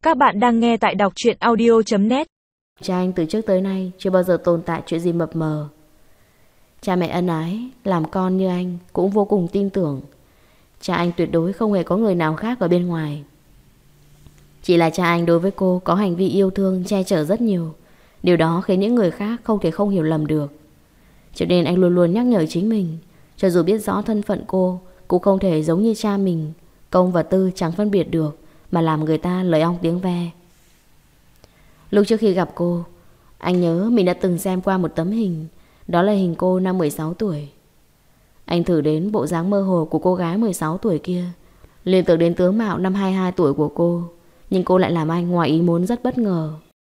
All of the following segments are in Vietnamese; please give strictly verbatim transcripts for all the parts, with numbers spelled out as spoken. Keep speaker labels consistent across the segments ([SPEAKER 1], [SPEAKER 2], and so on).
[SPEAKER 1] Các bạn đang nghe tại đọc truyện audio chấm net.
[SPEAKER 2] Cha anh từ trước tới nay chưa bao giờ tồn tại chuyện gì mập mờ. Cha mẹ ân ái, làm con như anh cũng vô cùng tin tưởng. Cha anh tuyệt đối không hề có người nào khác ở bên ngoài. Chỉ là cha anh đối với cô có hành vi yêu thương, che chở rất nhiều. Điều đó khiến những người khác không thể không hiểu lầm được. Cho nên anh luôn luôn nhắc nhở chính mình, cho dù biết rõ thân phận cô, cũng không thể giống như cha mình, công và tư chẳng phân biệt được, mà làm người ta lời ong tiếng ve. Lúc trước khi gặp cô, anh nhớ mình đã từng xem qua một tấm hình. Đó là hình cô năm mười sáu tuổi. Anh thử đến bộ dáng mơ hồ của cô gái mười sáu tuổi kia, liền tưởng đến tướng mạo năm hai mươi hai tuổi của cô. Nhưng cô lại làm anh ngoài ý muốn rất bất ngờ.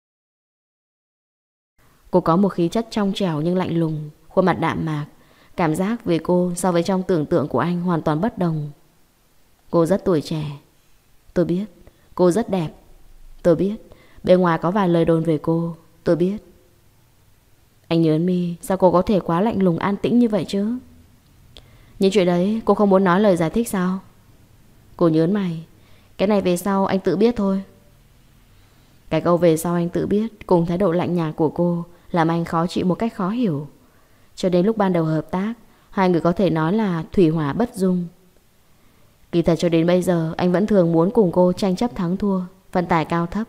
[SPEAKER 2] Cô có một khí chất trong trẻo nhưng lạnh lùng, khuôn mặt đạm mạc. Cảm giác về cô so với trong tưởng tượng của anh hoàn toàn bất đồng. Cô rất tuổi trẻ. Tôi biết. Cô rất đẹp. Tôi biết. Bên ngoài có vài lời đồn về cô. Tôi biết. Anh nhớn mi. Sao cô có thể quá lạnh lùng an tĩnh như vậy chứ? Những chuyện đấy cô không muốn nói lời giải thích sao? Cô nhớn mày. Cái này về sau anh tự biết thôi. Cái câu về sau anh tự biết cùng thái độ lạnh nhạt của cô làm anh khó chịu một cách khó hiểu. Cho đến lúc ban đầu hợp tác, hai người có thể nói là thủy hỏa bất dung. Kỳ thật cho đến bây giờ anh vẫn thường muốn cùng cô tranh chấp thắng thua, phân tài cao thấp.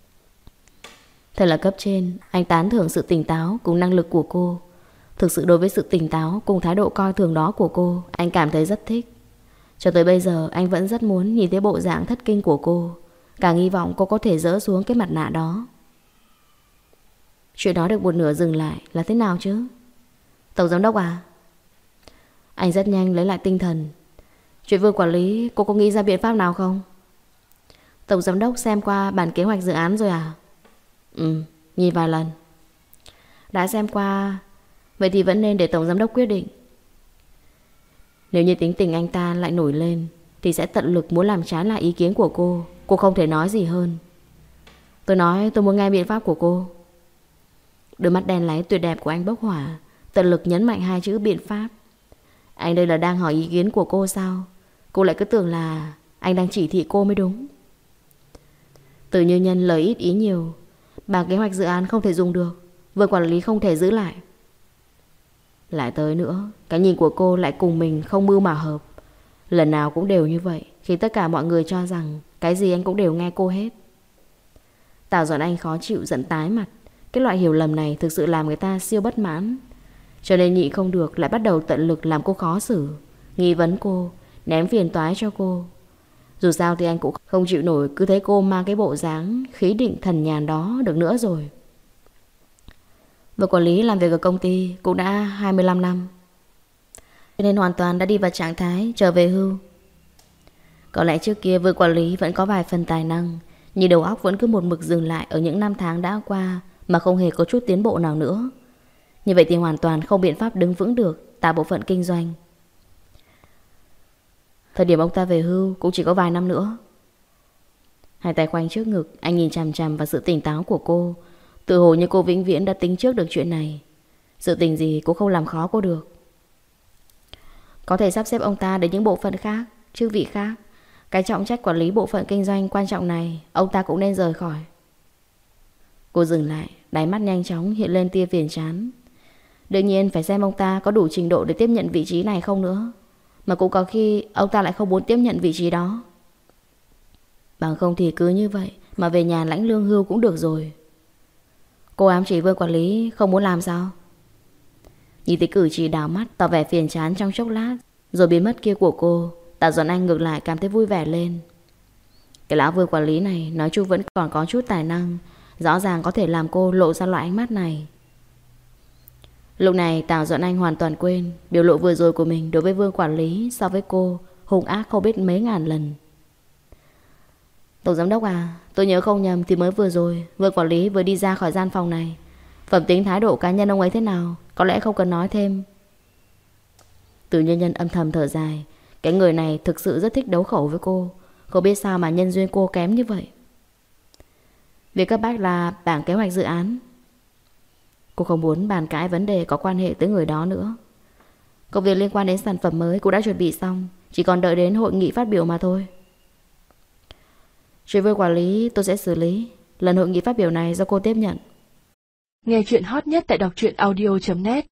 [SPEAKER 2] Thật là cấp trên, anh tán thưởng sự tỉnh táo cùng năng lực của cô. Thực sự đối với sự tỉnh táo cùng thái độ coi thường đó của cô, anh cảm thấy rất thích. Cho tới bây giờ anh vẫn rất muốn nhìn thấy bộ dạng thất kinh của cô, càng hy vọng cô có thể dỡ xuống cái mặt nạ đó. Chuyện đó được một nửa dừng lại là thế nào chứ? Tổng giám đốc à? Anh rất nhanh lấy lại tinh thần. Chuyện Vương quản lý, cô có nghĩ ra biện pháp nào không? Tổng giám đốc xem qua bản kế hoạch dự án rồi à? Ừ, nhìn vài lần. Đã xem qua. Vậy thì vẫn nên để tổng giám đốc quyết định. Nếu như tính tình anh ta lại nổi lên thì sẽ tận lực muốn làm trái lại ý kiến của cô. Cô không thể nói gì hơn. Tôi nói tôi muốn nghe biện pháp của cô. Đôi mắt đen láy tuyệt đẹp của anh bốc hỏa, tận lực nhấn mạnh hai chữ biện pháp. Anh đây là đang hỏi ý kiến của cô sao? Cô lại cứ tưởng là anh đang chỉ thị cô mới đúng. Từ Như Nhân lời ít ý nhiều. Bản kế hoạch dự án không thể dùng được, Vương quản lý không thể giữ lại. Lại tới nữa, cái nhìn của cô lại cùng mình không mưu mà hợp. Lần nào cũng đều như vậy, khi tất cả mọi người cho rằng cái gì anh cũng đều nghe cô hết. Tào Doãn Anh khó chịu giận tái mặt. Cái loại hiểu lầm này thực sự làm người ta siêu bất mãn. Cho nên nhịn không được lại bắt đầu tận lực làm cô khó xử, nghi vấn cô, ném phiền toái cho cô. Dù sao thì anh cũng không chịu nổi cứ thấy cô mang cái bộ dáng khí định thần nhàn đó được nữa rồi. Vừa quản lý làm việc ở công ty cũng đã hai mươi lăm năm, cho nên hoàn toàn đã đi vào trạng thái trở về hưu. Có lẽ trước kia vừa quản lý vẫn có vài phần tài năng, nhưng đầu óc vẫn cứ một mực dừng lại ở những năm tháng đã qua mà không hề có chút tiến bộ nào nữa. Như vậy thì hoàn toàn không biện pháp đứng vững được tại bộ phận kinh doanh. Thời điểm ông ta về hưu cũng chỉ có vài năm nữa. Hai tay khoanh trước ngực, anh nhìn chằm chằm vào sự tỉnh táo của cô, tự hồ như cô vĩnh viễn đã tính trước được chuyện này. Sự tình gì cũng không làm khó cô được. Có thể sắp xếp ông ta đến những bộ phận khác, chức vị khác. Cái trọng trách quản lý bộ phận kinh doanh quan trọng này ông ta cũng nên rời khỏi. Cô dừng lại, đáy mắt nhanh chóng hiện lên tia phiền chán. Đương nhiên phải xem ông ta có đủ trình độ để tiếp nhận vị trí này không nữa. Mà cũng có khi ông ta lại không muốn tiếp nhận vị trí đó. Bằng không thì cứ như vậy mà về nhà lãnh lương hưu cũng được rồi. Cô ám chỉ Vương quản lý không muốn làm sao? Nhìn thấy cử chỉ đảo mắt tỏ vẻ phiền chán trong chốc lát rồi biến mất kia của cô, Tạ Doãn Anh ngược lại cảm thấy vui vẻ lên. Cái lão Vương quản lý này nói chung vẫn còn có chút tài năng, rõ ràng có thể làm cô lộ ra loại ánh mắt này. Lúc này Tào Doãn Anh hoàn toàn quên biểu lộ vừa rồi của mình đối với Vương quản lý so với cô hung ác không biết mấy ngàn lần. Tổng giám đốc à, tôi nhớ không nhầm thì mới vừa rồi Vương quản lý vừa đi ra khỏi gian phòng này. Phẩm tính thái độ cá nhân ông ấy thế nào có lẽ không cần nói thêm. Từ Nhân Nhân âm thầm thở dài. Cái người này thực sự rất thích đấu khẩu với cô. Không biết sao mà nhân duyên cô kém như vậy. Việc cấp bách là bảng kế hoạch dự án. Cô không muốn bàn cãi vấn đề có quan hệ tới người đó nữa. Công việc liên quan đến sản phẩm mới cũng đã chuẩn bị xong, chỉ còn đợi đến hội nghị phát biểu mà thôi. Chuyện với quản lý tôi sẽ xử lý. Lần hội nghị phát biểu này do cô tiếp nhận.
[SPEAKER 1] Nghe chuyện hot nhất tại đọc truyện audio chấm net.